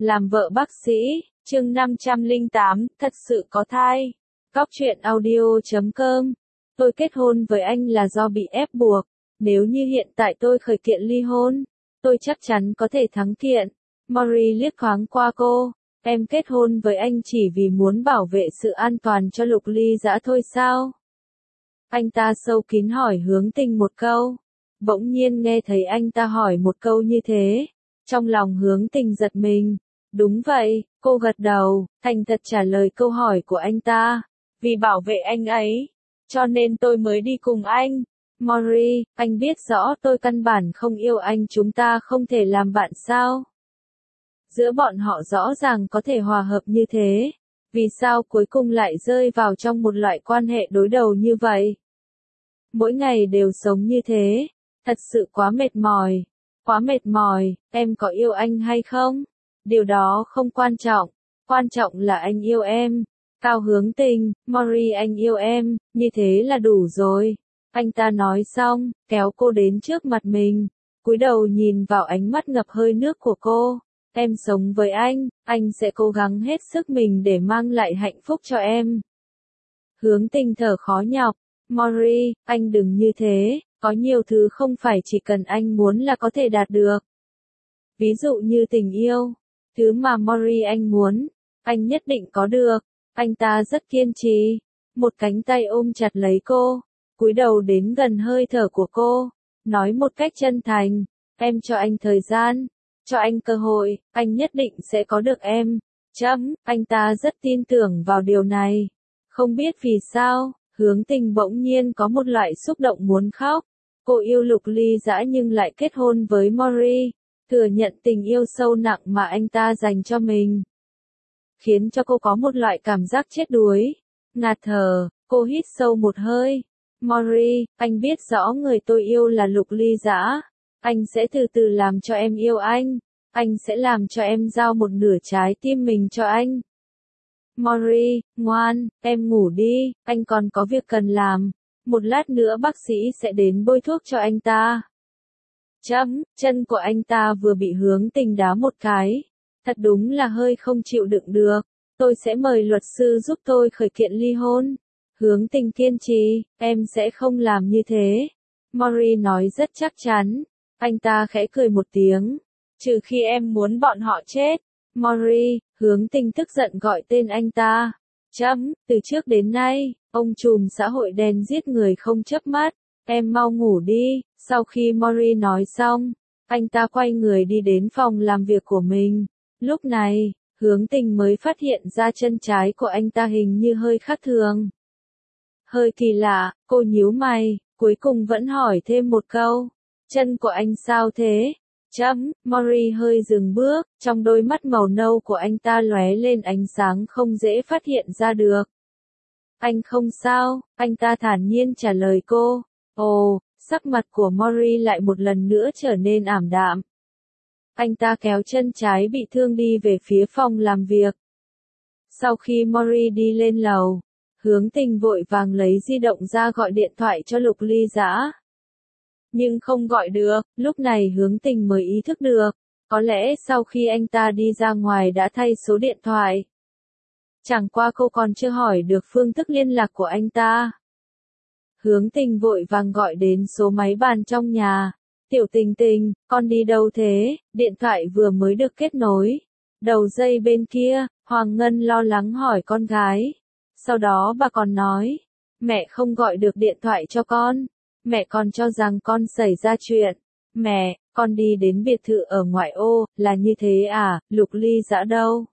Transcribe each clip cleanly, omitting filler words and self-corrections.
Làm vợ bác sĩ, chương 508, thật sự có thai. Góc truyện audio.com. Tôi kết hôn với anh là do bị ép buộc. Nếu như hiện tại tôi khởi kiện ly hôn, tôi chắc chắn có thể thắng kiện. Mori liếc thoáng qua cô. Em kết hôn với anh chỉ vì muốn bảo vệ sự an toàn cho Lục Ly Dã thôi sao? Anh ta sâu kín hỏi Hướng Tình một câu. Bỗng nhiên nghe thấy anh ta hỏi một câu như thế. Trong lòng Hướng Tình giật mình. Đúng vậy, cô gật đầu, thành thật trả lời câu hỏi của anh ta. Vì bảo vệ anh ấy, cho nên tôi mới đi cùng anh. Mori, anh biết rõ tôi căn bản không yêu anh, chúng ta không thể làm bạn sao? Giữa bọn họ rõ ràng có thể hòa hợp như thế. Vì sao cuối cùng lại rơi vào trong một loại quan hệ đối đầu như vậy? Mỗi ngày đều sống như thế, thật sự quá mệt mỏi. Quá mệt mỏi, em có yêu anh hay không? Điều đó không quan trọng, quan trọng là anh yêu em. Cao Hướng Tình, Mori anh yêu em, như thế là đủ rồi. Anh ta nói xong, kéo cô đến trước mặt mình, cúi đầu nhìn vào ánh mắt ngập hơi nước của cô. Em sống với anh sẽ cố gắng hết sức mình để mang lại hạnh phúc cho em. Hướng Tình thở khó nhọc, Mori, anh đừng như thế, có nhiều thứ không phải chỉ cần anh muốn là có thể đạt được. Ví dụ như tình yêu, thứ mà Mori anh muốn, anh nhất định có được. Anh ta rất kiên trì, một cánh tay ôm chặt lấy cô, cúi đầu đến gần hơi thở của cô, nói một cách chân thành, em cho anh thời gian, cho anh cơ hội, anh nhất định sẽ có được em. Anh ta rất tin tưởng vào điều này. Không biết vì sao, Hướng Tình bỗng nhiên có một loại xúc động muốn khóc. Cô yêu Lục Ly Dã nhưng lại kết hôn với Mori, thừa nhận tình yêu sâu nặng mà anh ta dành cho mình, khiến cho cô có một loại cảm giác chết đuối. Ngạt thở, cô hít sâu một hơi. Mori, anh biết rõ người tôi yêu là Lục Ly Dã. Anh sẽ từ từ làm cho em yêu anh sẽ làm cho em giao một nửa trái tim mình cho anh. Mori, ngoan, em ngủ đi, anh còn có việc cần làm. Một lát nữa bác sĩ sẽ đến bôi thuốc cho anh ta. Chân của anh ta vừa bị Hướng Tình đá một cái. Thật đúng là hơi không chịu đựng được. Tôi sẽ mời luật sư giúp tôi khởi kiện ly hôn. Hướng Tình kiên trì, em sẽ không làm như thế. Mori nói rất chắc chắn. Anh ta khẽ cười một tiếng. Trừ khi em muốn bọn họ chết. Mori, Hướng Tình tức giận gọi tên anh ta. Từ trước đến nay, ông trùm xã hội đen giết người không chớp mắt. Em mau ngủ đi. Sau khi Mori nói xong, anh ta quay người đi đến phòng làm việc của mình. Lúc này, Hướng Tình mới phát hiện ra chân trái của anh ta hình như hơi khác thường. Hơi kỳ lạ, cô nhíu mày, cuối cùng vẫn hỏi thêm một câu. Chân của anh sao thế? Mori hơi dừng bước, trong đôi mắt màu nâu của anh ta lóe lên ánh sáng không dễ phát hiện ra được. Anh không sao, anh ta thản nhiên trả lời cô. Ồ, sắc mặt của Mori lại một lần nữa trở nên ảm đạm. Anh ta kéo chân trái bị thương đi về phía phòng làm việc. Sau khi Mori đi lên lầu, Hướng Tình vội vàng lấy di động ra gọi điện thoại cho Lục Ly Dã. Nhưng không gọi được, lúc này Hướng Tình mới ý thức được, có lẽ sau khi anh ta đi ra ngoài đã thay số điện thoại. Chẳng qua cô còn chưa hỏi được phương thức liên lạc của anh ta. Hướng Tình vội vàng gọi đến số máy bàn trong nhà. Tiểu Tình Tình, con đi đâu thế? Điện thoại vừa mới được kết nối. Đầu dây bên kia, Hoàng Ngân lo lắng hỏi con gái. Sau đó bà còn nói, mẹ không gọi được điện thoại cho con. Mẹ còn cho rằng con xảy ra chuyện. Mẹ, con đi đến biệt thự ở ngoại ô, là như thế à, Lục Ly Dã đâu?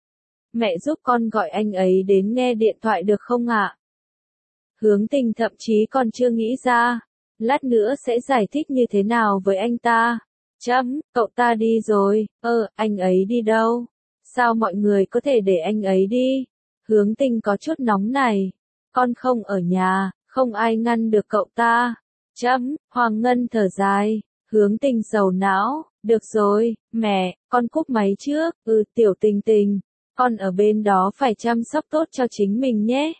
Mẹ giúp con gọi anh ấy đến nghe điện thoại được không ạ? Hướng Tình thậm chí còn chưa nghĩ ra. Lát nữa sẽ giải thích như thế nào với anh ta. Cậu ta đi rồi, anh ấy đi đâu? Sao mọi người có thể để anh ấy đi? Hướng Tình có chút nóng này. Con không ở nhà, không ai ngăn được cậu ta. Hoàng Ngân thở dài. Hướng Tình sầu não. Được rồi, mẹ, con cúp máy trước. Tiểu Tình Tình, con ở bên đó phải chăm sóc tốt cho chính mình nhé.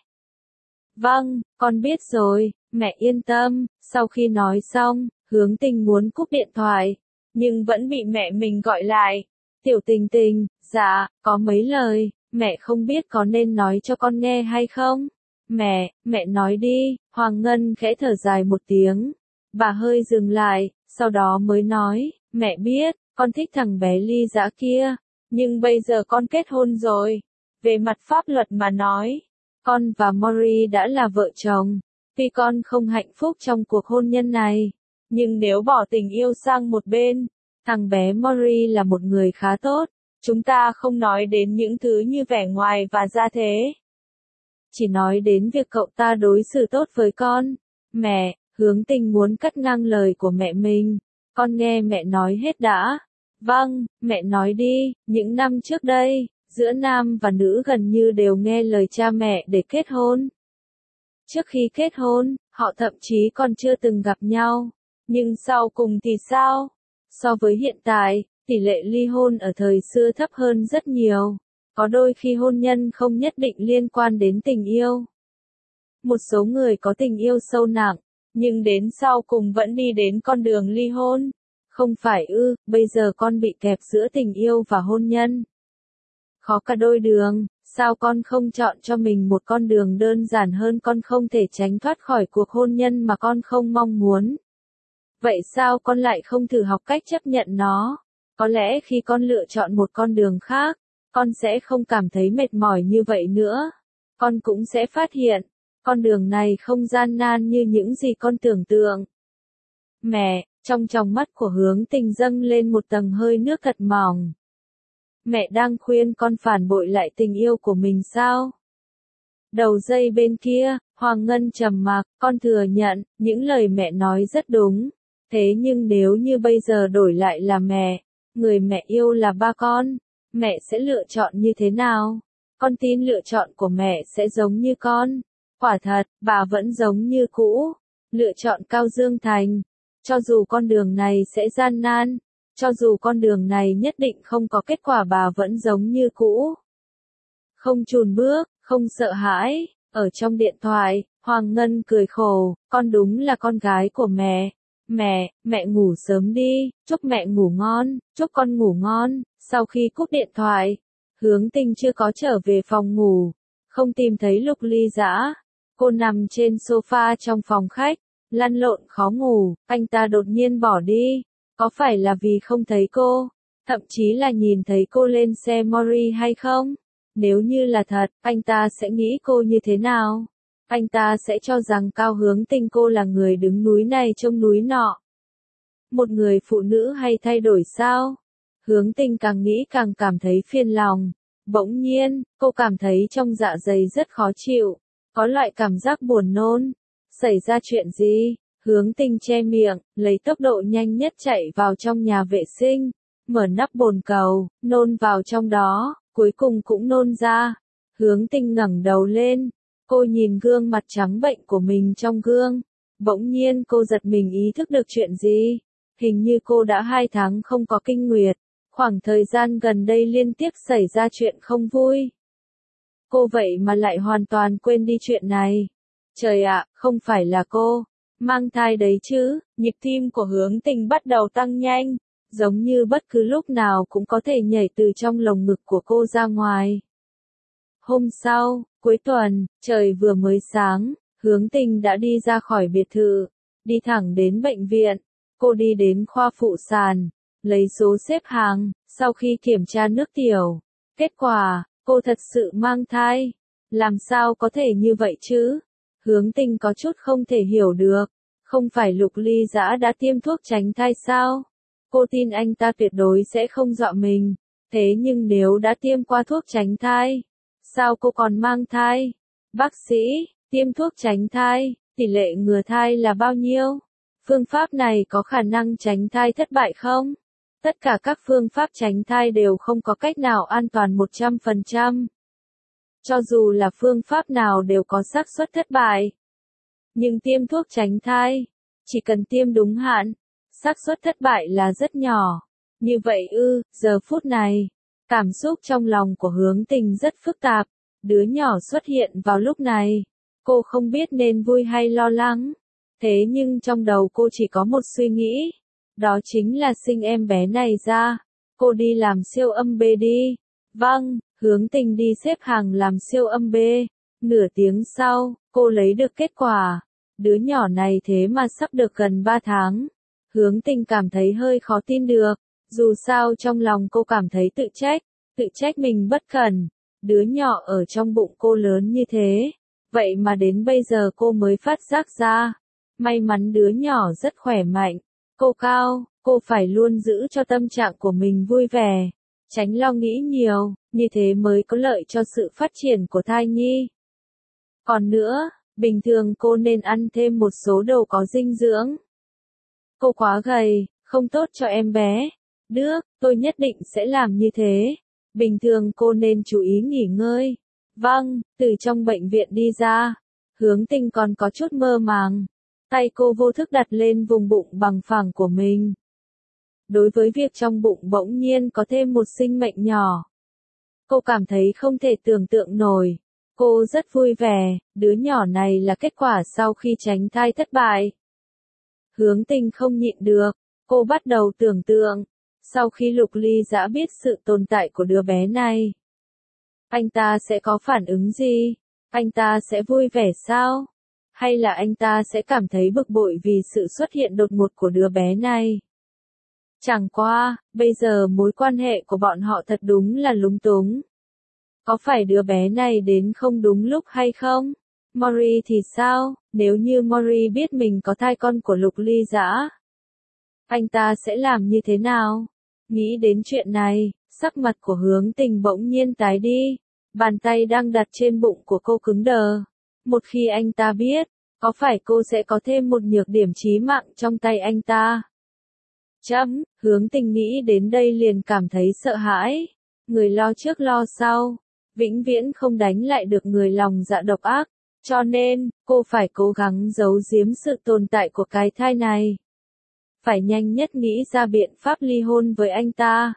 Vâng, con biết rồi, mẹ yên tâm. Sau khi nói xong, Hướng Tình muốn cúp điện thoại, nhưng vẫn bị mẹ mình gọi lại. Tiểu Tình Tình, Dạ, có mấy lời, mẹ không biết có nên nói cho con nghe hay không? Mẹ nói đi, Hoàng Ngân khẽ thở dài một tiếng. Bà hơi dừng lại, sau đó mới nói, mẹ biết, con thích thằng bé Ly Dã kia, nhưng bây giờ con kết hôn rồi. Về mặt pháp luật mà nói, con và Mori đã là vợ chồng. Tuy con không hạnh phúc trong cuộc hôn nhân này, nhưng nếu bỏ tình yêu sang một bên, thằng bé Mori là một người khá tốt. Chúng ta không nói đến những thứ như vẻ ngoài và gia thế. Chỉ nói đến việc cậu ta đối xử tốt với con. Mẹ, Hướng Tình muốn cắt ngang lời của mẹ mình. Con nghe mẹ nói hết đã. Vâng, mẹ nói đi, những năm trước đây, giữa nam và nữ gần như đều nghe lời cha mẹ để kết hôn. Trước khi kết hôn, họ thậm chí còn chưa từng gặp nhau. Nhưng sau cùng thì sao? So với hiện tại, tỷ lệ ly hôn ở thời xưa thấp hơn rất nhiều. Có đôi khi hôn nhân không nhất định liên quan đến tình yêu. Một số người có tình yêu sâu nặng, nhưng đến sau cùng vẫn đi đến con đường ly hôn. Không phải ư, bây giờ con bị kẹp giữa tình yêu và hôn nhân. Khó cả đôi đường, sao con không chọn cho mình một con đường đơn giản hơn? Con không thể tránh thoát khỏi cuộc hôn nhân mà con không mong muốn. Vậy sao con lại không thử học cách chấp nhận nó? Có lẽ khi con lựa chọn một con đường khác, con sẽ không cảm thấy mệt mỏi như vậy nữa. Con cũng sẽ phát hiện, con đường này không gian nan như những gì con tưởng tượng. Mẹ, trong tròng mắt của Hướng Tình dâng lên một tầng hơi nước thật mỏng. Mẹ đang khuyên con phản bội lại tình yêu của mình sao? Đầu dây bên kia, Hoàng Ngân trầm mặc, con thừa nhận, những lời mẹ nói rất đúng. Thế nhưng nếu như bây giờ đổi lại là mẹ, người mẹ yêu là ba con, mẹ sẽ lựa chọn như thế nào? Con tin lựa chọn của mẹ sẽ giống như con. Quả thật, bà vẫn giống như cũ. Lựa chọn Cao Dương Thành. Cho dù con đường này sẽ gian nan, cho dù con đường này nhất định không có kết quả, bà vẫn giống như cũ. Không chùn bước, không sợ hãi. Ở trong điện thoại, Hoàng Ngân cười khổ, con đúng là con gái của mẹ. Mẹ ngủ sớm đi, chúc mẹ ngủ ngon, chúc con ngủ ngon. Sau khi cúp điện thoại, Hướng Tình chưa có trở về phòng ngủ, không tìm thấy Lục Ly Dã. Cô nằm trên sofa trong phòng khách, lăn lộn khó ngủ, anh ta đột nhiên bỏ đi. Có phải là vì không thấy cô, thậm chí là nhìn thấy cô lên xe Mori hay không? Nếu như là thật, anh ta sẽ nghĩ cô như thế nào? Anh ta sẽ cho rằng Cao Hướng Tình cô là người đứng núi này trông núi nọ. Một người phụ nữ hay thay đổi sao? Hướng Tình càng nghĩ càng cảm thấy phiền lòng. Bỗng nhiên, cô cảm thấy trong dạ dày rất khó chịu. Có loại cảm giác buồn nôn. Xảy ra chuyện gì? Hướng Tình che miệng, lấy tốc độ nhanh nhất chạy vào trong nhà vệ sinh. Mở nắp bồn cầu, nôn vào trong đó, cuối cùng cũng nôn ra. Hướng Tình ngẩng đầu lên. Cô nhìn gương mặt trắng bệnh của mình trong gương. Bỗng nhiên cô giật mình ý thức được chuyện gì. Hình như cô đã 2 tháng không có kinh nguyệt. Khoảng thời gian gần đây liên tiếp xảy ra chuyện không vui. Cô vậy mà lại hoàn toàn quên đi chuyện này. Trời ạ, không phải là cô mang thai đấy chứ? Nhịp tim của Hướng Tình bắt đầu tăng nhanh, giống như bất cứ lúc nào cũng có thể nhảy từ trong lồng ngực của cô ra ngoài. Hôm sau, cuối tuần, trời vừa mới sáng, Hướng Tình đã đi ra khỏi biệt thự, đi thẳng đến bệnh viện. Cô đi đến khoa phụ sản, lấy số xếp hàng, sau khi kiểm tra nước tiểu. Kết quả, cô thật sự mang thai. Làm sao có thể như vậy chứ? Hướng Tình có chút không thể hiểu được. Không phải Lục Ly Dã đã tiêm thuốc tránh thai sao? Cô tin anh ta tuyệt đối sẽ không dọa mình. Thế nhưng nếu đã tiêm qua thuốc tránh thai, sao cô còn mang thai? Bác sĩ, tiêm thuốc tránh thai, tỷ lệ ngừa thai là bao nhiêu? Phương pháp này có khả năng tránh thai thất bại không? Tất cả các phương pháp tránh thai đều không có cách nào an toàn 100%. Cho dù là phương pháp nào đều có xác suất thất bại. Nhưng tiêm thuốc tránh thai, chỉ cần tiêm đúng hạn, xác suất thất bại là rất nhỏ. Như vậy ư? Giờ phút này, cảm xúc trong lòng của Hướng Tình rất phức tạp. Đứa nhỏ xuất hiện vào lúc này, cô không biết nên vui hay lo lắng. Thế nhưng trong đầu cô chỉ có một suy nghĩ, đó chính là sinh em bé này ra. Cô đi làm siêu âm B đi. Vâng, Hướng Tình đi xếp hàng làm siêu âm B. Nửa tiếng sau, cô lấy được kết quả. Đứa nhỏ này thế mà sắp được gần 3 tháng. Hướng Tình cảm thấy hơi khó tin được. Dù sao trong lòng cô cảm thấy tự trách mình bất cẩn. Đứa nhỏ ở trong bụng cô lớn như thế. Vậy mà đến bây giờ cô mới phát giác ra. May mắn đứa nhỏ rất khỏe mạnh. Cô cao, cô phải luôn giữ cho tâm trạng của mình vui vẻ. Tránh lo nghĩ nhiều, như thế mới có lợi cho sự phát triển của thai nhi. Còn nữa, bình thường cô nên ăn thêm một số đồ có dinh dưỡng. Cô quá gầy, không tốt cho em bé. Được, tôi nhất định sẽ làm như thế. Bình thường cô nên chú ý nghỉ ngơi. Vâng, từ trong bệnh viện đi ra. Hướng Tình còn có chút mơ màng. Tay cô vô thức đặt lên vùng bụng bằng phẳng của mình. Đối với việc trong bụng bỗng nhiên có thêm một sinh mệnh nhỏ. Cô cảm thấy không thể tưởng tượng nổi. Cô rất vui vẻ, đứa nhỏ này là kết quả sau khi tránh thai thất bại. Hướng Tình không nhịn được, cô bắt đầu tưởng tượng. Sau khi Lục Ly Dã biết sự tồn tại của đứa bé này, anh ta sẽ có phản ứng gì? Anh ta sẽ vui vẻ sao? Hay là anh ta sẽ cảm thấy bực bội vì sự xuất hiện đột ngột của đứa bé này? Chẳng qua, bây giờ mối quan hệ của bọn họ thật đúng là lúng túng. Có phải đứa bé này đến không đúng lúc hay không? Mori thì sao, nếu như Mori biết mình có thai con của Lục Ly Dã? Anh ta sẽ làm như thế nào? Nghĩ đến chuyện này, sắc mặt của Hướng Tình bỗng nhiên tái đi. Bàn tay đang đặt trên bụng của cô cứng đờ. Một khi anh ta biết, có phải cô sẽ có thêm một nhược điểm chí mạng trong tay anh ta? Hướng Tình nghĩ đến đây liền cảm thấy sợ hãi. Người lo trước lo sau, vĩnh viễn không đánh lại được người lòng dạ độc ác. Cho nên, cô phải cố gắng giấu giếm sự tồn tại của cái thai này. Phải nhanh nhất nghĩ ra biện pháp ly hôn với anh ta.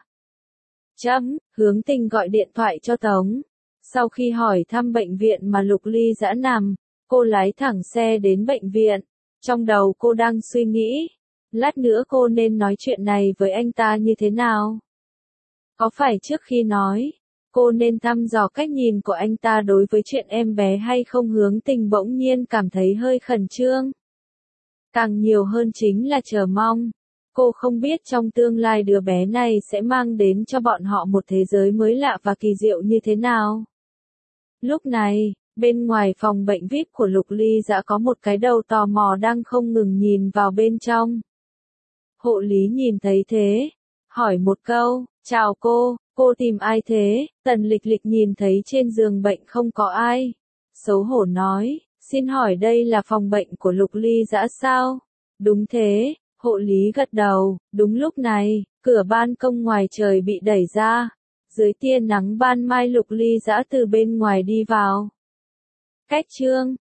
Hướng Tình gọi điện thoại cho Tống. Sau khi hỏi thăm bệnh viện mà Lục Ly Dã nằm, cô lái thẳng xe đến bệnh viện. Trong đầu cô đang suy nghĩ, lát nữa cô nên nói chuyện này với anh ta như thế nào? Có phải trước khi nói, cô nên thăm dò cách nhìn của anh ta đối với chuyện em bé hay không? Hướng Tình bỗng nhiên cảm thấy hơi khẩn trương. Càng nhiều hơn chính là chờ mong. Cô không biết trong tương lai đứa bé này sẽ mang đến cho bọn họ một thế giới mới lạ và kỳ diệu như thế nào. Lúc này, bên ngoài phòng bệnh VIP của Lục Ly Dã có một cái đầu tò mò đang không ngừng nhìn vào bên trong. Hộ lý nhìn thấy thế, hỏi một câu, chào cô tìm ai thế? Tần Lịch Lịch nhìn thấy trên giường bệnh không có ai. Xấu hổ nói, xin hỏi đây là phòng bệnh của Lục Ly Dã sao? Đúng thế, hộ lý gật đầu. Đúng lúc này, cửa ban công ngoài trời bị đẩy ra. Dưới tia nắng ban mai Lục Ly Dã từ bên ngoài đi vào. Cách chương